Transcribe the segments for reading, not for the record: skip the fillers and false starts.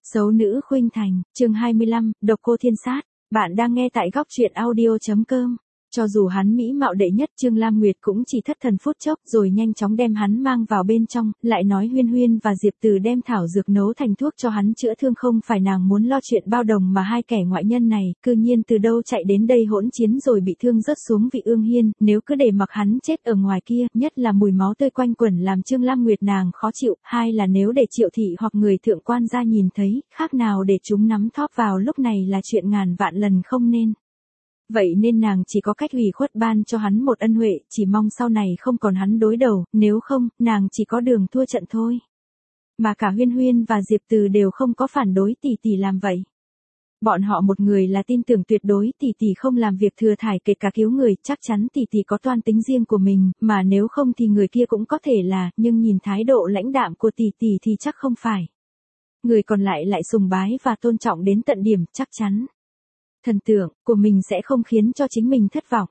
Xấu nữ khuynh thành, chương 25, độc cô thiên sát. Bạn đang nghe tại góc truyện audio.com. Cho dù hắn mỹ mạo đệ nhất, Trương Lam Nguyệt cũng chỉ thất thần phút chốc rồi nhanh chóng đem hắn mang vào bên trong, lại nói Huyên Huyên và Diệp Từ đem thảo dược nấu thành thuốc cho hắn chữa thương, không phải nàng muốn lo chuyện bao đồng mà hai kẻ ngoại nhân này, cư nhiên từ đâu chạy đến đây hỗn chiến rồi bị thương rớt xuống vị ương hiên, nếu cứ để mặc hắn chết ở ngoài kia, nhất là mùi máu tươi quanh quẩn làm Trương Lam Nguyệt nàng khó chịu, hai là nếu để Triệu thị hoặc người thượng quan gia nhìn thấy, khác nào để chúng nắm thóp vào lúc này là chuyện ngàn vạn lần không nên. Vậy nên nàng chỉ có cách ủy khuất ban cho hắn một ân huệ, chỉ mong sau này không còn hắn đối đầu, nếu không, nàng chỉ có đường thua trận thôi. Mà cả Huyên Huyên và Diệp Từ đều không có phản đối tỷ tỷ làm vậy. Bọn họ một người là tin tưởng tuyệt đối tỷ tỷ không làm việc thừa thải kể cả cứu người, chắc chắn tỷ tỷ có toan tính riêng của mình, mà nếu không thì người kia cũng có thể là, nhưng nhìn thái độ lãnh đạm của tỷ tỷ thì chắc không phải. Người còn lại sùng bái và tôn trọng đến tận điểm, chắc chắn thần tượng của mình sẽ không khiến cho chính mình thất vọng,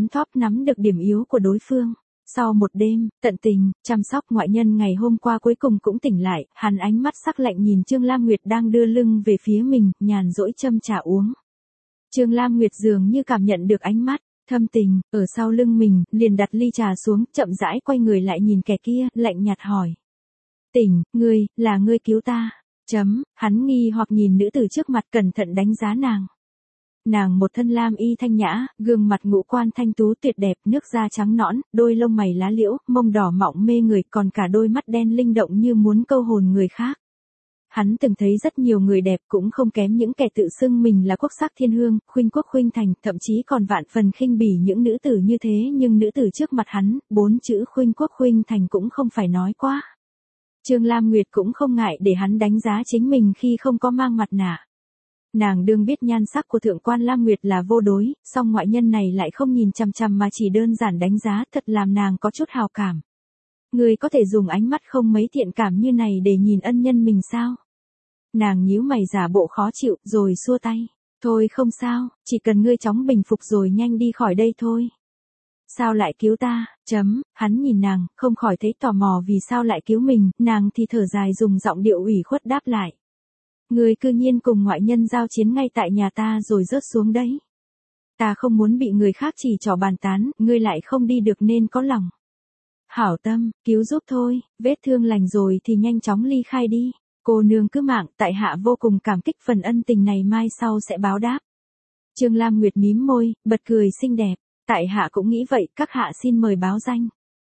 nắm được điểm yếu của đối phương. Sau một đêm, tận tình, chăm sóc ngoại nhân ngày hôm qua cuối cùng cũng tỉnh lại, hắn ánh mắt sắc lạnh nhìn Trương Lam Nguyệt đang đưa lưng về phía mình, nhàn rỗi châm trà uống. Trương Lam Nguyệt dường như cảm nhận được ánh mắt thâm tình, ở sau lưng mình, liền đặt ly trà xuống, chậm rãi quay người lại nhìn kẻ kia, lạnh nhạt hỏi. Tỉnh, là ngươi cứu ta. Hắn nghi hoặc nhìn nữ tử trước mặt cẩn thận đánh giá nàng. Nàng một thân lam y thanh nhã, gương mặt ngũ quan thanh tú tuyệt đẹp, nước da trắng nõn, đôi lông mày lá liễu, mông đỏ mọng mê người, còn cả đôi mắt đen linh động như muốn câu hồn người khác. Hắn từng thấy rất nhiều người đẹp cũng không kém những kẻ tự xưng mình là quốc sắc thiên hương, khuynh quốc khuynh thành, thậm chí còn vạn phần khinh bỉ những nữ tử như thế, nhưng nữ tử trước mặt hắn, 4 chữ khuynh quốc khuynh thành cũng không phải nói quá. Trương Lam Nguyệt cũng không ngại để hắn đánh giá chính mình khi không có mang mặt nạ. Nàng đương biết nhan sắc của thượng quan Lam Nguyệt là vô đối, song ngoại nhân này lại không nhìn chằm chằm mà chỉ đơn giản đánh giá, thật làm nàng có chút hào cảm. Người có thể dùng ánh mắt không mấy thiện cảm như này để nhìn ân nhân mình sao? Nàng nhíu mày giả bộ khó chịu, rồi xua tay. Thôi không sao, chỉ cần ngươi chóng bình phục rồi nhanh đi khỏi đây thôi. Sao lại cứu ta? Hắn nhìn nàng, không khỏi thấy tò mò vì sao lại cứu mình, nàng thì thở dài dùng giọng điệu ủy khuất đáp lại. Ngươi cư nhiên cùng ngoại nhân giao chiến ngay tại nhà ta rồi rớt xuống đấy. Ta không muốn bị người khác chỉ trỏ bàn tán, ngươi lại không đi được nên có lòng hảo tâm, cứu giúp thôi, vết thương lành rồi thì nhanh chóng ly khai đi. Cô nương cứ mạng, tại hạ vô cùng cảm kích phần ân tình này, mai sau sẽ báo đáp. Trương Lam Nguyệt mím môi, bật cười xinh đẹp. Tại hạ cũng nghĩ vậy, các hạ xin mời báo danh.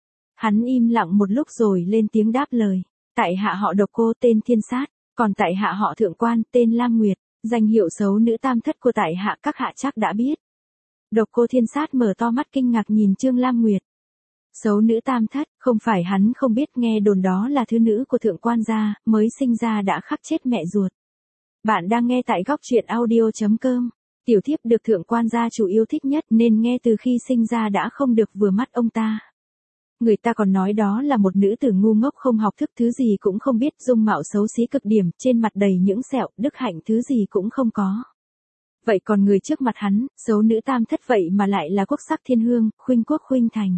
Hắn im lặng một lúc rồi lên tiếng đáp lời. Tại hạ họ Độc Cô tên Thiên Sát, còn tại hạ họ Thượng Quan tên Lam Nguyệt, danh hiệu xấu nữ tam thất của tại hạ các hạ chắc đã biết. Độc Cô Thiên Sát mở to mắt kinh ngạc nhìn Trương Lam Nguyệt. Xấu nữ tam thất, không phải hắn không biết, nghe đồn đó là thứ nữ của thượng quan gia, mới sinh ra đã khắc chết mẹ ruột. Bạn đang nghe tại góc truyện audio.com. Tiểu thiếp được thượng quan gia chủ yêu thích nhất nên nghe từ khi sinh ra đã không được vừa mắt ông ta. Người ta còn nói đó là một nữ tử ngu ngốc không học thức, thứ gì cũng không biết, dung mạo xấu xí cực điểm, trên mặt đầy những sẹo, đức hạnh thứ gì cũng không có. Vậy còn người trước mặt hắn, xấu nữ tam thất vậy mà lại là quốc sắc thiên hương, khuynh quốc khuynh thành.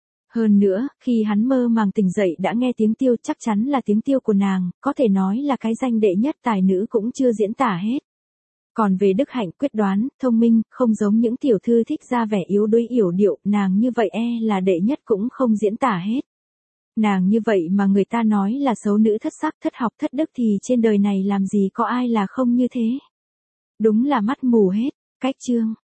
Hơn nữa, khi hắn mơ màng tỉnh dậy đã nghe tiếng tiêu, chắc chắn là tiếng tiêu của nàng, có thể nói là cái danh đệ nhất tài nữ cũng chưa diễn tả hết. Còn về đức hạnh, quyết đoán, thông minh, không giống những tiểu thư thích ra vẻ yếu đuối yểu điệu, nàng như vậy là đệ nhất cũng không diễn tả hết. Nàng như vậy mà người ta nói là xấu nữ thất sắc, thất học, thất đức thì trên đời này làm gì có ai là không như thế. Đúng là mắt mù hết. Cách chương